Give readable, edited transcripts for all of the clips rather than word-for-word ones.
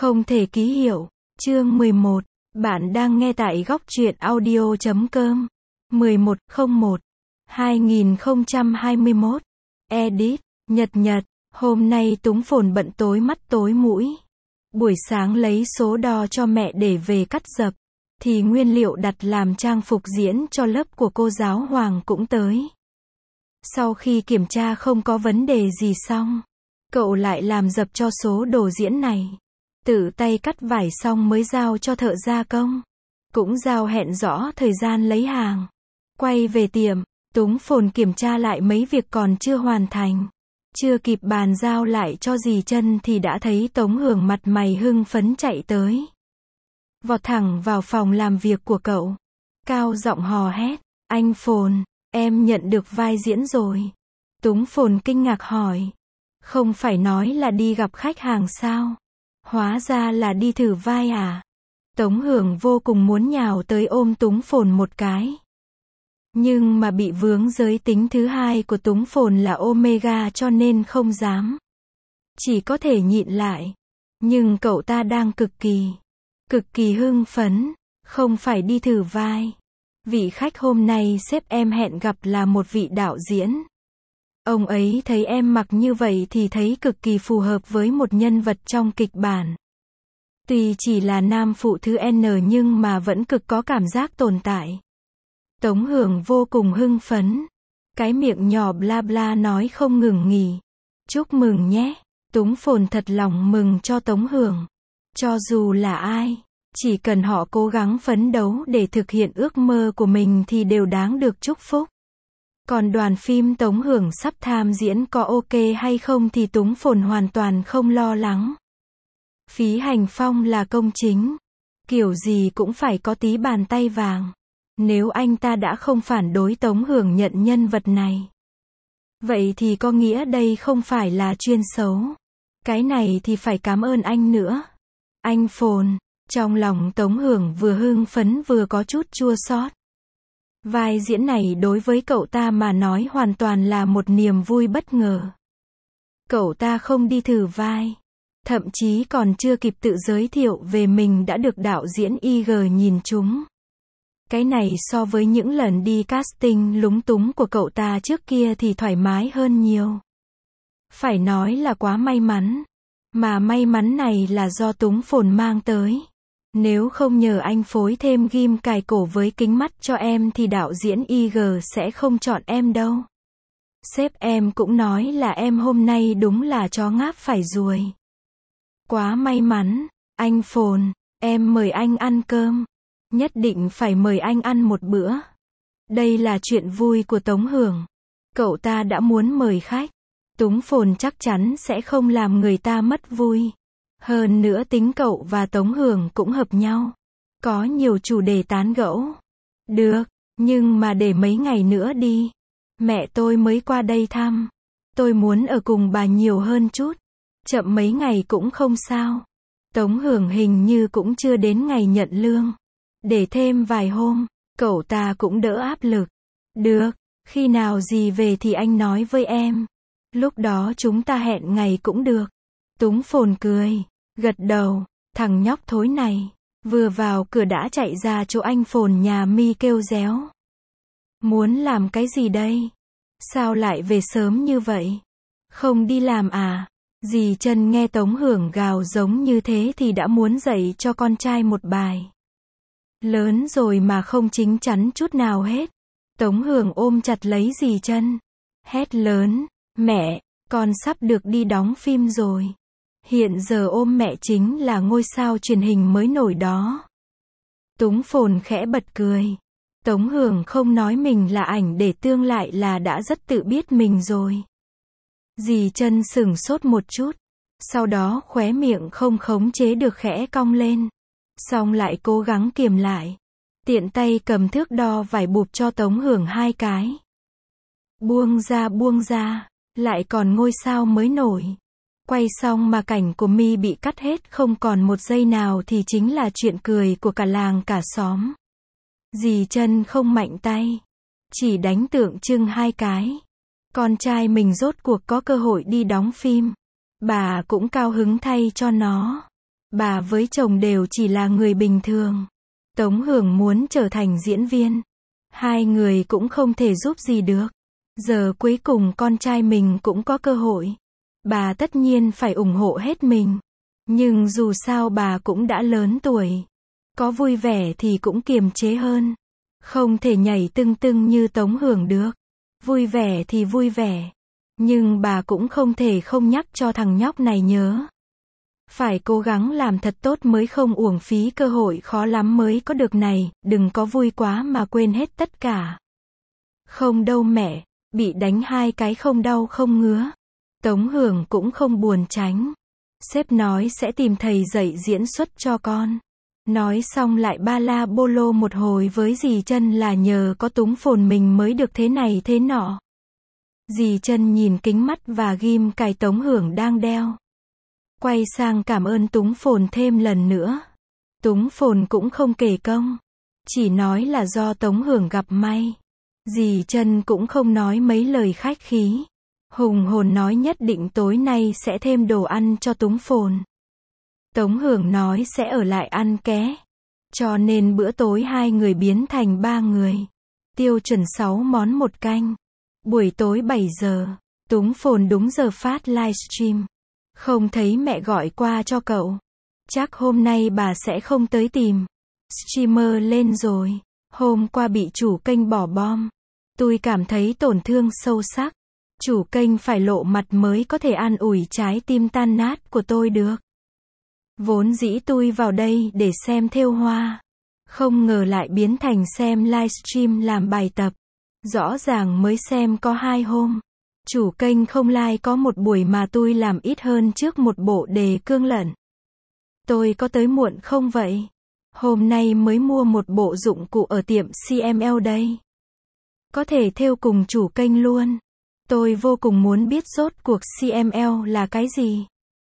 Không thể ký hiệu. Chương 11. Bạn đang nghe tại góc truyện audio.com. 11/01/2021. Edit. Nhật. Hôm nay Túng Phồn bận tối mắt tối mũi. Buổi sáng lấy số đo cho mẹ để về cắt dập. Thì nguyên liệu đặt làm trang phục diễn cho lớp của cô giáo Hoàng cũng tới. Sau khi kiểm tra không có vấn đề gì xong, cậu lại làm dập cho số đồ diễn này. Tự tay cắt vải xong mới giao cho thợ gia công. Cũng giao hẹn rõ thời gian lấy hàng. Quay về tiệm, Túng Phồn kiểm tra lại mấy việc còn chưa hoàn thành. Chưa kịp bàn giao lại cho dì Trân thì đã thấy Tống Hưởng mặt mày hưng phấn chạy tới. Vọt thẳng vào phòng làm việc của cậu. Cao giọng hò hét, anh Phồn, em nhận được vai diễn rồi. Túng Phồn kinh ngạc hỏi, không phải nói là đi gặp khách hàng sao? Hóa ra là đi thử vai à? Tống Hưởng vô cùng muốn nhào tới ôm Túng Phồn một cái. Nhưng mà bị vướng giới tính thứ hai của Túng Phồn là Omega cho nên không dám. Chỉ có thể nhịn lại. Nhưng cậu ta đang cực kỳ hưng phấn. Không phải đi thử vai. Vị khách hôm nay sếp em hẹn gặp là một vị đạo diễn. Ông ấy thấy em mặc như vậy thì thấy cực kỳ phù hợp với một nhân vật trong kịch bản. Tuy chỉ là nam phụ thứ N nhưng mà vẫn cực có cảm giác tồn tại. Tống Hưởng vô cùng hưng phấn. Cái miệng nhỏ bla bla nói không ngừng nghỉ. Chúc mừng nhé. Túng Phồn thật lòng mừng cho Tống Hưởng. Cho dù là ai, chỉ cần họ cố gắng phấn đấu để thực hiện ước mơ của mình thì đều đáng được chúc phúc. Còn đoàn phim Tống Hưởng sắp tham diễn có ok hay không thì Túng Phồn hoàn toàn không lo lắng. Phí Hành Phong là công chính. Kiểu gì cũng phải có tí bàn tay vàng. Nếu anh ta đã không phản đối Tống Hưởng nhận nhân vật này, vậy thì có nghĩa đây không phải là chuyên xấu. Cái này thì phải cảm ơn anh nữa. Anh Phồn. Trong lòng Tống Hưởng vừa hưng phấn vừa có chút chua xót. Vai diễn này đối với cậu ta mà nói hoàn toàn là một niềm vui bất ngờ. Cậu ta không đi thử vai. Thậm chí còn chưa kịp tự giới thiệu về mình đã được đạo diễn IG nhìn trúng. Cái này so với những lần đi casting lúng túng của cậu ta trước kia thì thoải mái hơn nhiều. Phải nói là quá may mắn. Mà may mắn này là do Túng Phồn mang tới. Nếu không nhờ anh phối thêm ghim cài cổ với kính mắt cho em thì đạo diễn IG sẽ không chọn em đâu. Sếp em cũng nói là em hôm nay đúng là chó ngáp phải ruồi. Quá may mắn. Anh Phồn, em mời anh ăn cơm. Nhất định phải mời anh ăn một bữa. Đây là chuyện vui của Tống Hưởng. Cậu ta đã muốn mời khách. Túng Phồn chắc chắn sẽ không làm người ta mất vui. Hơn nữa tính cậu và Tống Hưởng cũng hợp nhau. Có nhiều chủ đề tán gẫu. Được, nhưng mà để mấy ngày nữa đi. Mẹ tôi mới qua đây thăm. Tôi muốn ở cùng bà nhiều hơn chút. Chậm mấy ngày cũng không sao. Tống Hưởng hình như cũng chưa đến ngày nhận lương. Để thêm vài hôm, cậu ta cũng đỡ áp lực. Được, khi nào gì về thì anh nói với em. Lúc đó chúng ta hẹn ngày cũng được. Túng Phồn cười, gật đầu, thằng nhóc thối này, vừa vào cửa đã chạy ra chỗ anh Phồn nhà mi kêu réo. Muốn làm cái gì đây? Sao lại về sớm như vậy? Không đi làm à? Dì Trân nghe Tống Hưởng gào giống như thế thì đã muốn dạy cho con trai một bài. Lớn rồi mà không chín chắn chút nào hết. Tống Hưởng ôm chặt lấy dì Trân. Hét lớn, mẹ, con sắp được đi đóng phim rồi. Hiện giờ ôm mẹ chính là ngôi sao truyền hình mới nổi đó. Túng Phồn khẽ bật cười. Tống Hưởng không nói mình là ảnh để tương lại là đã rất tự biết mình rồi. Dì Trân sửng sốt một chút. Sau đó khóe miệng không khống chế được khẽ cong lên. Xong lại cố gắng kiềm lại. Tiện tay cầm thước đo vải bụp cho Tống Hưởng 2 cái. Buông ra, lại còn ngôi sao mới nổi. Quay xong mà cảnh của mi bị cắt hết không còn một giây nào thì chính là chuyện cười của cả làng cả xóm. Dì Trân không mạnh tay. Chỉ đánh tượng trưng 2 cái. Con trai mình rốt cuộc có cơ hội đi đóng phim. Bà cũng cao hứng thay cho nó. Bà với chồng đều chỉ là người bình thường. Tống Hưởng muốn trở thành diễn viên. Hai người cũng không thể giúp gì được. Giờ cuối cùng con trai mình cũng có cơ hội. Bà tất nhiên phải ủng hộ hết mình. Nhưng dù sao bà cũng đã lớn tuổi. Có vui vẻ thì cũng kiềm chế hơn. Không thể nhảy tưng tưng như Tống Hưởng được. Vui vẻ thì vui vẻ. Nhưng bà cũng không thể không nhắc cho thằng nhóc này nhớ. Phải cố gắng làm thật tốt mới không uổng phí cơ hội khó lắm mới có được này, đừng có vui quá mà quên hết tất cả. Không đâu mẹ, bị đánh 2 cái không đau không ngứa. Tống Hưởng cũng không buồn tránh. Sếp nói sẽ tìm thầy dạy diễn xuất cho con. Nói xong lại ba la bô lô một hồi với dì Trân là nhờ có Túng Phồn mình mới được thế này thế nọ. Dì Trân nhìn kính mắt và ghim cài Tống Hưởng đang đeo. Quay sang cảm ơn Túng Phồn thêm lần nữa. Túng Phồn cũng không kể công. Chỉ nói là do Tống Hưởng gặp may. Dì Trân cũng không nói mấy lời khách khí. Hùng hồn nói nhất định tối nay sẽ thêm đồ ăn cho Túng Phồn. Tống Hưởng nói sẽ ở lại ăn ké. Cho nên bữa tối 2 người biến thành 3 người. Tiêu chuẩn 6 món 1 canh. Buổi tối 7 giờ. Túng Phồn đúng giờ phát livestream. Không thấy mẹ gọi qua cho cậu. Chắc hôm nay bà sẽ không tới tìm. Streamer lên rồi. Hôm qua bị chủ kênh bỏ bom. Tôi cảm thấy tổn thương sâu sắc. Chủ kênh phải lộ mặt mới có thể an ủi trái tim tan nát của tôi được. Vốn dĩ tôi vào đây để xem thêu hoa. Không ngờ lại biến thành xem livestream làm bài tập. Rõ ràng mới xem có 2 hôm. Chủ kênh không like có một buổi mà tôi làm ít hơn trước một bộ đề cương lận. Tôi có tới muộn không vậy? Hôm nay mới mua một bộ dụng cụ ở tiệm CML đây. Có thể thêu cùng chủ kênh luôn. Tôi vô cùng muốn biết rốt cuộc CML là cái gì.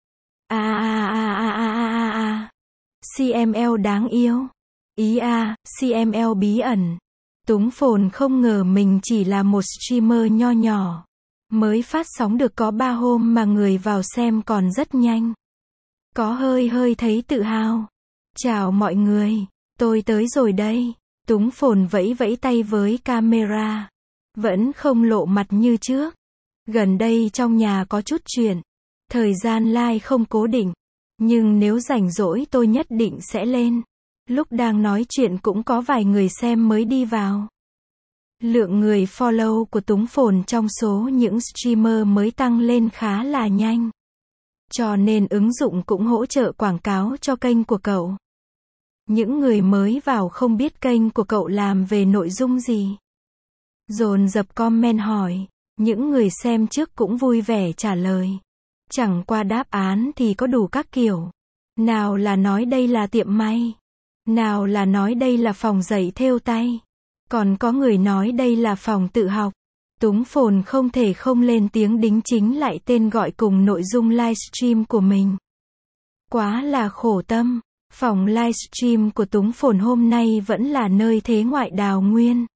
CML đáng yêu. Ý CML bí ẩn. Túng Phồn không ngờ mình chỉ là một streamer nho nhỏ. Mới phát sóng được có 3 hôm mà người vào xem còn rất nhanh. Có hơi thấy tự hào. Chào mọi người, tôi tới rồi đây. Túng Phồn vẫy vẫy tay với camera. Vẫn không lộ mặt như trước. Gần đây trong nhà có chút chuyện. Thời gian live không cố định. Nhưng nếu rảnh rỗi tôi nhất định sẽ lên. Lúc đang nói chuyện cũng có vài người xem mới đi vào. Lượng người follow của Túng Phồn trong số những streamer mới tăng lên khá là nhanh. Cho nên ứng dụng cũng hỗ trợ quảng cáo cho kênh của cậu. Những người mới vào không biết kênh của cậu làm về nội dung gì. Dồn dập comment hỏi. Những người xem trước cũng vui vẻ trả lời. Chẳng qua đáp án thì có đủ các kiểu. Nào là nói đây là tiệm may. Nào là nói đây là phòng dạy thêu tay. Còn có người nói đây là phòng tự học. Túng Phồn không thể không lên tiếng đính chính lại tên gọi cùng nội dung livestream của mình. Quá là khổ tâm. Phòng livestream của Túng Phồn hôm nay vẫn là nơi thế ngoại đào nguyên.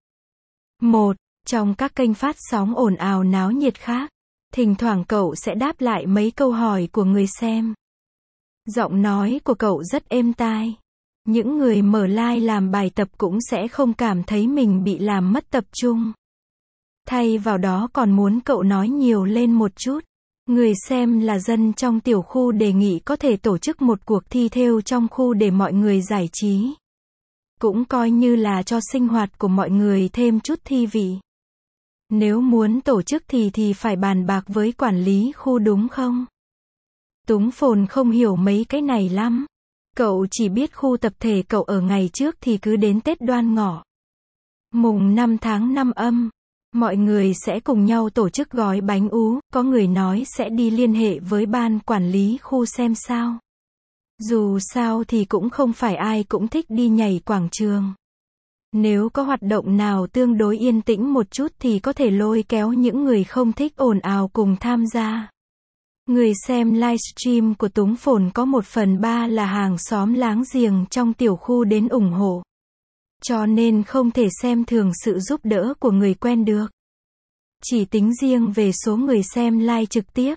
Trong các kênh phát sóng ồn ào náo nhiệt khác, thỉnh thoảng cậu sẽ đáp lại mấy câu hỏi của người xem. Giọng nói của cậu rất êm tai. Những người mở live làm bài tập cũng sẽ không cảm thấy mình bị làm mất tập trung. Thay vào đó còn muốn cậu nói nhiều lên một chút. Người xem là dân trong tiểu khu đề nghị có thể tổ chức một cuộc thi thêu trong khu để mọi người giải trí. Cũng coi như là cho sinh hoạt của mọi người thêm chút thi vị. Nếu muốn tổ chức thì phải bàn bạc với quản lý khu đúng không? Túng Phồn không hiểu mấy cái này lắm. Cậu chỉ biết khu tập thể cậu ở ngày trước thì cứ đến Tết Đoan Ngọ. Mùng 5 tháng 5 âm. Mọi người sẽ cùng nhau tổ chức gói bánh ú, có người nói sẽ đi liên hệ với ban quản lý khu xem sao. Dù sao thì cũng không phải ai cũng thích đi nhảy quảng trường. Nếu có hoạt động nào tương đối yên tĩnh một chút thì có thể lôi kéo những người không thích ồn ào cùng tham gia. Người xem livestream của Túng Phồn có 1/3 là hàng xóm láng giềng trong tiểu khu đến ủng hộ. Cho nên không thể xem thường sự giúp đỡ của người quen được. Chỉ tính riêng về số người xem live trực tiếp,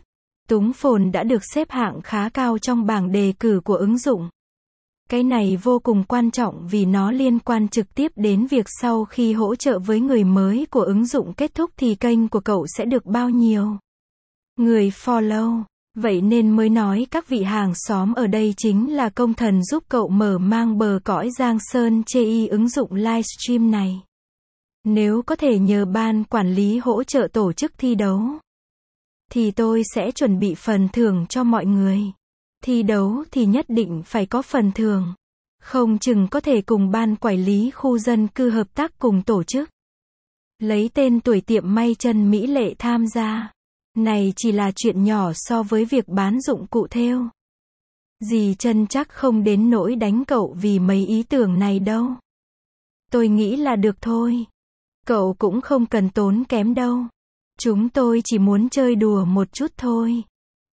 Túng phồn đã được xếp hạng khá cao trong bảng đề cử của ứng dụng. Cái này vô cùng quan trọng vì nó liên quan trực tiếp đến việc sau khi hỗ trợ với người mới của ứng dụng kết thúc thì kênh của cậu sẽ được bao nhiêu người follow. Vậy nên mới nói các vị hàng xóm ở đây chính là công thần giúp cậu mở mang bờ cõi Giang Sơn chê ứng dụng livestream này. Nếu có thể nhờ ban quản lý hỗ trợ tổ chức thi đấu, thì tôi sẽ chuẩn bị phần thưởng cho mọi người. Thi đấu thì nhất định phải có phần thưởng. Không chừng có thể cùng ban quản lý khu dân cư hợp tác cùng tổ chức. Lấy tên tuổi tiệm may chân mỹ lệ tham gia. Này chỉ là chuyện nhỏ so với việc bán dụng cụ thêu. Dì Chân chắc không đến nỗi đánh cậu vì mấy ý tưởng này đâu. Tôi nghĩ là được thôi. Cậu cũng không cần tốn kém đâu. Chúng tôi chỉ muốn chơi đùa một chút thôi.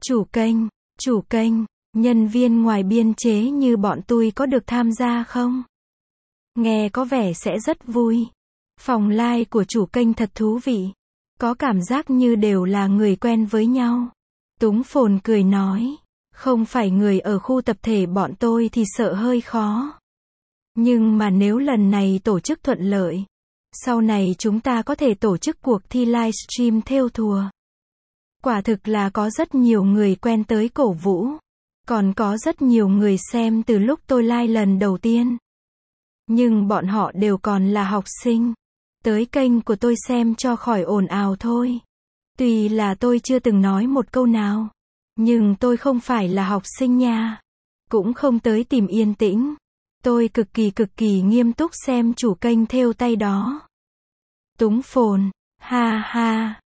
Chủ kênh, nhân viên ngoài biên chế như bọn tôi có được tham gia không? Nghe có vẻ sẽ rất vui. Phòng live của chủ kênh thật thú vị. Có cảm giác như đều là người quen với nhau. Túng phồn cười nói. Không phải người ở khu tập thể bọn tôi thì sợ hơi khó. Nhưng mà nếu lần này tổ chức thuận lợi, sau này chúng ta có thể tổ chức cuộc thi livestream thêu thùa. Quả thực là có rất nhiều người quen tới cổ vũ. Còn có rất nhiều người xem từ lúc tôi live lần đầu tiên. Nhưng bọn họ đều còn là học sinh. Tới kênh của tôi xem cho khỏi ồn ào thôi. Tuy là tôi chưa từng nói một câu nào. Nhưng tôi không phải là học sinh nha. Cũng không tới tìm yên tĩnh. Tôi cực kỳ nghiêm túc xem chủ kênh thêu tay đó. Túng phồn. Ha ha.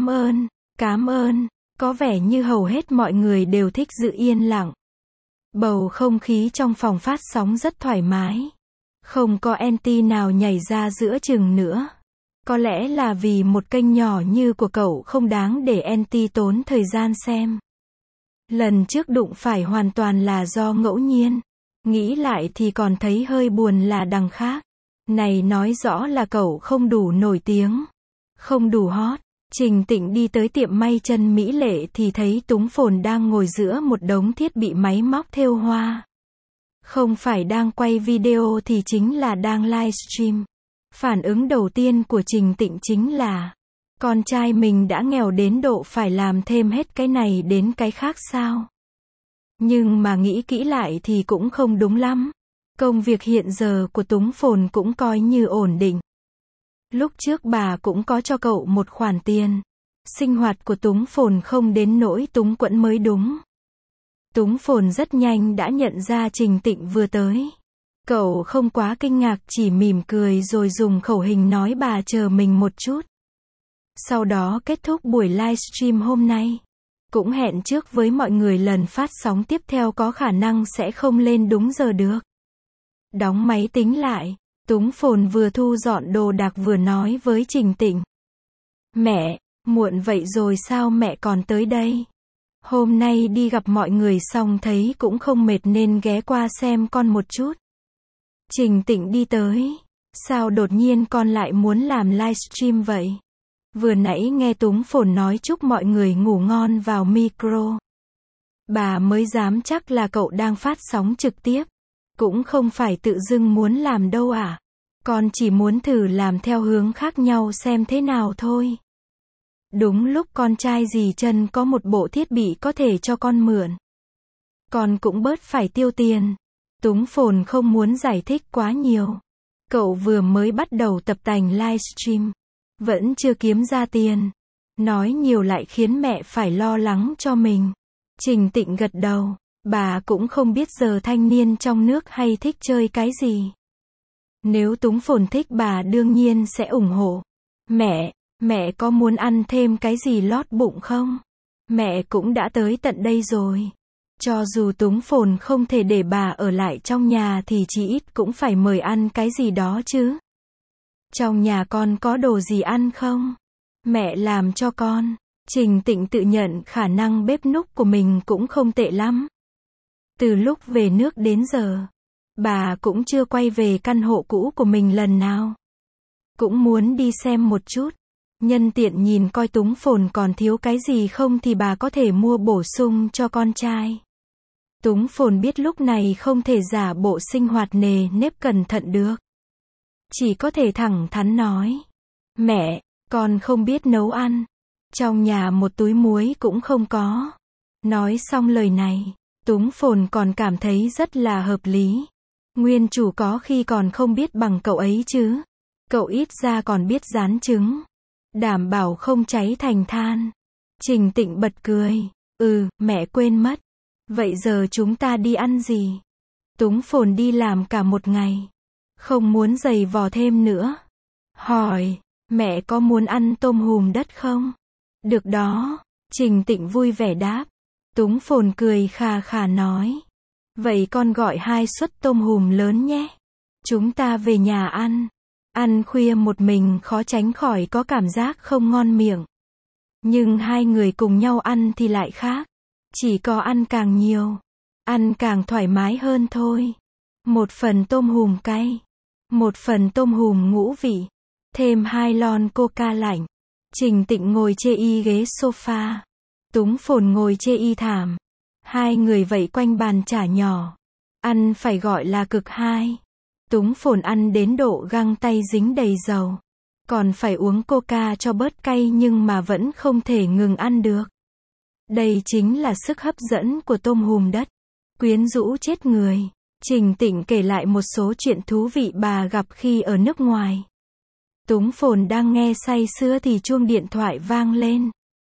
Cảm ơn. Có vẻ như hầu hết mọi người đều thích giữ yên lặng. Bầu không khí trong phòng phát sóng rất thoải mái. Không có anti nào nhảy ra giữa chừng nữa. Có lẽ là vì một kênh nhỏ như của cậu không đáng để anti tốn thời gian xem. Lần trước đụng phải hoàn toàn là do ngẫu nhiên. Nghĩ lại thì còn thấy hơi buồn là đằng khác. Này nói rõ là cậu không đủ nổi tiếng. Không đủ hot. Trình Tịnh đi tới tiệm may chân mỹ lệ thì thấy Túng phồn đang ngồi giữa một đống thiết bị máy móc thêu hoa. Không phải đang quay video thì chính là đang livestream. Phản ứng đầu tiên của Trình Tịnh chính là, con trai mình đã nghèo đến độ phải làm thêm hết cái này đến cái khác sao? Nhưng mà nghĩ kỹ lại thì cũng không đúng lắm. Công việc hiện giờ của Túng phồn cũng coi như ổn định. Lúc trước bà cũng có cho cậu một khoản tiền. Sinh hoạt của Túng phồn không đến nỗi túng quẫn mới đúng. Túng phồn rất nhanh đã nhận ra Trình Tịnh vừa tới. Cậu không quá kinh ngạc, chỉ mỉm cười rồi dùng khẩu hình nói bà chờ mình một chút. Sau đó kết thúc buổi livestream hôm nay. Cũng hẹn trước với mọi người lần phát sóng tiếp theo có khả năng sẽ không lên đúng giờ được. Đóng máy tính lại, Túng phồn vừa thu dọn đồ đạc vừa nói với Trình Tịnh. Mẹ, muộn vậy rồi sao mẹ còn tới đây? Hôm nay đi gặp mọi người xong thấy cũng không mệt nên ghé qua xem con một chút. Trình Tịnh đi tới. Sao đột nhiên con lại muốn làm livestream vậy? Vừa nãy nghe Túng phồn nói chúc mọi người ngủ ngon vào micro. Bà mới dám chắc là cậu đang phát sóng trực tiếp. Cũng không phải tự dưng muốn làm đâu à. Con chỉ muốn thử làm theo hướng khác nhau xem thế nào thôi. Đúng lúc con trai dì Chân có một bộ thiết bị có thể cho con mượn. Con cũng bớt phải tiêu tiền. Túng phồn không muốn giải thích quá nhiều. Cậu vừa mới bắt đầu tập tành livestream. Vẫn chưa kiếm ra tiền. Nói nhiều lại khiến mẹ phải lo lắng cho mình. Trình Tịnh gật đầu. Bà cũng không biết giờ thanh niên trong nước hay thích chơi cái gì. Nếu Túng phồn thích bà đương nhiên sẽ ủng hộ. Mẹ có muốn ăn thêm cái gì lót bụng không? Mẹ cũng đã tới tận đây rồi. Cho dù Túng phồn không thể để bà ở lại trong nhà thì chí ít cũng phải mời ăn cái gì đó chứ. Trong nhà con có đồ gì ăn không? Mẹ làm cho con. Trình Tịnh tự nhận khả năng bếp núc của mình cũng không tệ lắm. Từ lúc về nước đến giờ, bà cũng chưa quay về căn hộ cũ của mình lần nào. Cũng muốn đi xem một chút. Nhân tiện nhìn coi Túng Phồn còn thiếu cái gì không thì bà có thể mua bổ sung cho con trai. Túng Phồn biết lúc này không thể giả bộ sinh hoạt nề nếp cẩn thận được. Chỉ có thể thẳng thắn nói. Mẹ, con không biết nấu ăn. Trong nhà một túi muối cũng không có. Nói xong lời này, Túng Phồn còn cảm thấy rất là hợp lý. Nguyên chủ có khi còn không biết bằng cậu ấy chứ. Cậu ít ra còn biết rán trứng. Đảm bảo không cháy thành than. Trình Tịnh bật cười. Mẹ quên mất. Vậy giờ chúng ta đi ăn gì? Túng Phồn đi làm cả một ngày. Không muốn giày vò thêm nữa. Hỏi, mẹ có muốn ăn tôm hùm đất không? Được đó. Trình Tịnh vui vẻ đáp. Túng Phồn cười khà khà nói. Vậy con gọi 2 suất tôm hùm lớn nhé. Chúng ta về nhà ăn. Ăn khuya một mình khó tránh khỏi có cảm giác không ngon miệng. Nhưng hai người cùng nhau ăn thì lại khác. Chỉ có ăn càng nhiều, ăn càng thoải mái hơn thôi. 1 phần tôm hùm cay, 1 phần tôm hùm ngũ vị, thêm 2 lon coca lạnh. Trình Tịnh ngồi chê y ghế sofa. Túng Phồn ngồi chê y thảm. Hai người vây quanh bàn chả nhỏ. Ăn phải gọi là cực hai. Túng Phồn ăn đến độ găng tay dính đầy dầu. Còn phải uống coca cho bớt cay nhưng mà vẫn không thể ngừng ăn được. Đây chính là sức hấp dẫn của tôm hùm đất. Quyến rũ chết người. Trình Tịnh kể lại một số chuyện thú vị bà gặp khi ở nước ngoài. Túng Phồn đang nghe say sưa thì chuông điện thoại vang lên.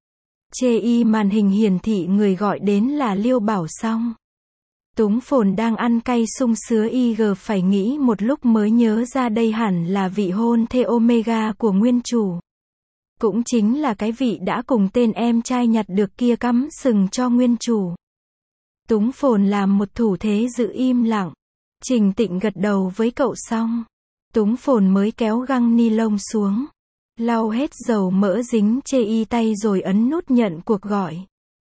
Chê y màn hình hiển thị người gọi đến là Liêu Bảo Song. Túng Phồn đang ăn cay sung sứa IG phải nghĩ một lúc mới nhớ ra đây hẳn là vị hôn thê Omega của nguyên chủ. Cũng chính là cái vị đã cùng tên em trai nhặt được kia cắm sừng cho nguyên chủ. Túng Phồn làm một thủ thế giữ im lặng. Trình Tịnh gật đầu với cậu xong. Túng Phồn mới kéo găng ni lông xuống. Lau hết dầu mỡ dính chê y tay rồi ấn nút nhận cuộc gọi.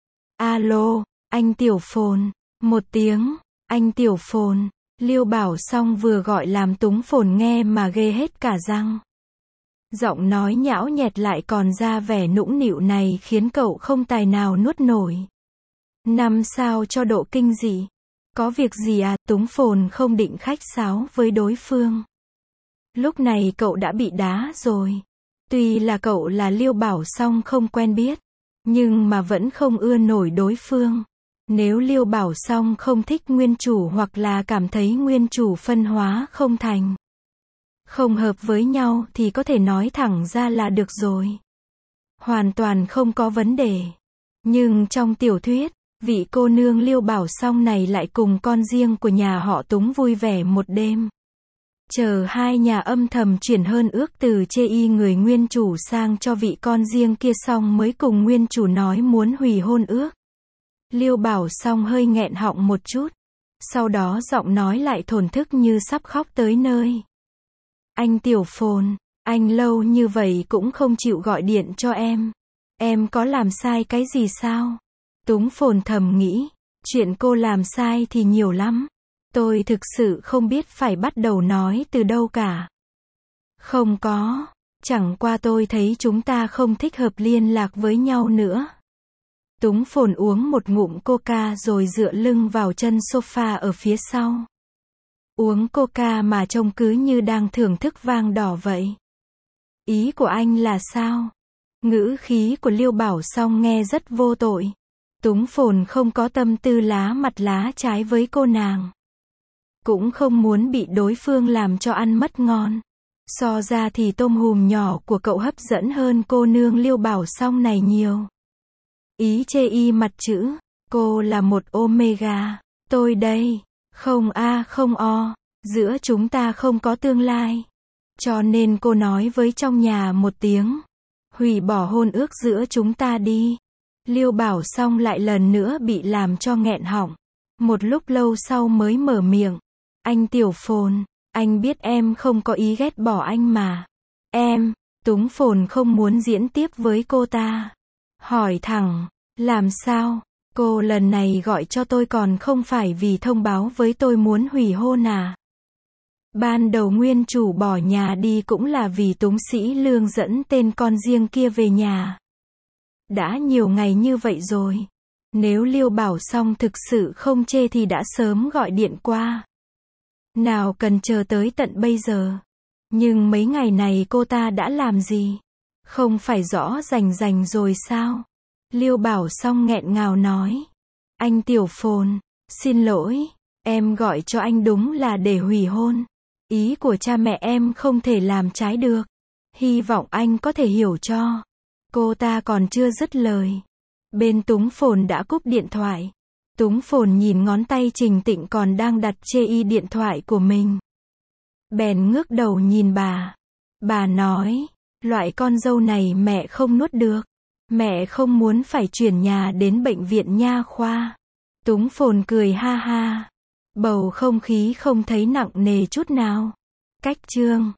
Alo, anh Tiểu Phồn. 1 tiếng, anh Tiểu Phồn. Liêu Bảo Song vừa gọi làm Túng Phồn nghe mà ghê hết cả răng. Giọng nói nhão nhẹt lại còn ra vẻ nũng nịu này khiến cậu không tài nào nuốt nổi. 5 sao cho độ kinh dị. Có việc gì à? Túng Phồn không định khách sáo với đối phương. Lúc này cậu đã bị đá rồi. Tuy là cậu là Liêu Bảo Song không quen biết, nhưng mà vẫn không ưa nổi đối phương. Nếu Liêu Bảo Song không thích nguyên chủ hoặc là cảm thấy nguyên chủ phân hóa không thành, không hợp với nhau thì có thể nói thẳng ra là được rồi. Hoàn toàn không có vấn đề. Nhưng trong tiểu thuyết, vị cô nương Liêu Bảo Song này lại cùng con riêng của nhà họ Túng vui vẻ một đêm. Chờ hai nhà âm thầm chuyển hơn ước từ chê y người nguyên chủ sang cho vị con riêng kia xong mới cùng nguyên chủ nói muốn hủy hôn ước. Liêu Bảo Song hơi nghẹn họng một chút. Sau đó giọng nói lại thổn thức như sắp khóc tới nơi. Anh Tiểu Phồn, anh lâu như vậy cũng không chịu gọi điện cho em. Em có làm sai cái gì sao? Túng Phồn thầm nghĩ, chuyện cô làm sai thì nhiều lắm. Tôi thực sự không biết phải bắt đầu nói từ đâu cả. Không có, chẳng qua tôi thấy chúng ta không thích hợp liên lạc với nhau nữa. Túng Phồn uống một ngụm coca rồi dựa lưng vào chân sofa ở phía sau. Uống coca mà trông cứ như đang thưởng thức vang đỏ vậy. Ý của anh là sao? Ngữ khí của Liêu Bảo Song nghe rất vô tội. Túng Phồn không có tâm tư lá mặt lá trái với cô nàng. Cũng không muốn bị đối phương làm cho ăn mất ngon. So ra thì tôm hùm nhỏ của cậu hấp dẫn hơn cô nương Liêu Bảo Song này nhiều. Ý chê y mặt chữ, cô là một Omega, tôi đây, không a không o, giữa chúng ta không có tương lai. Cho nên cô nói với trong nhà một tiếng, hủy bỏ hôn ước giữa chúng ta đi. Liêu Bảo Song lại lần nữa bị làm cho nghẹn họng. Một lúc lâu sau mới mở miệng. Anh Tiểu Phồn, anh biết em không có ý ghét bỏ anh mà. Em, Túng Phồn không muốn diễn tiếp với cô ta. Hỏi thẳng, làm sao? Cô lần này gọi cho tôi còn không phải vì thông báo với tôi muốn hủy hôn à? Ban đầu nguyên chủ bỏ nhà đi cũng là vì Túng Sĩ Lương dẫn tên con riêng kia về nhà. Đã nhiều ngày như vậy rồi. Nếu Liêu Bảo Song thực sự không chê thì đã sớm gọi điện qua. Nào cần chờ tới tận bây giờ. Nhưng mấy ngày này cô ta đã làm gì? Không phải rõ rành rồi sao? Liêu Bảo Song nghẹn ngào nói. Anh Tiểu Phồn, xin lỗi, em gọi cho anh đúng là để hủy hôn. Ý của cha mẹ em không thể làm trái được. Hy vọng anh có thể hiểu cho. Cô ta còn chưa dứt lời. Bên Túng Phồn đã cúp điện thoại. Túng Phồn nhìn ngón tay Trình Tịnh còn đang đặt chê y điện thoại của mình. Bèn ngước đầu nhìn bà. Bà nói, loại con dâu này mẹ không nuốt được. Mẹ không muốn phải chuyển nhà đến bệnh viện nha khoa. Túng Phồn cười ha ha. Bầu không khí không thấy nặng nề chút nào. Cách chương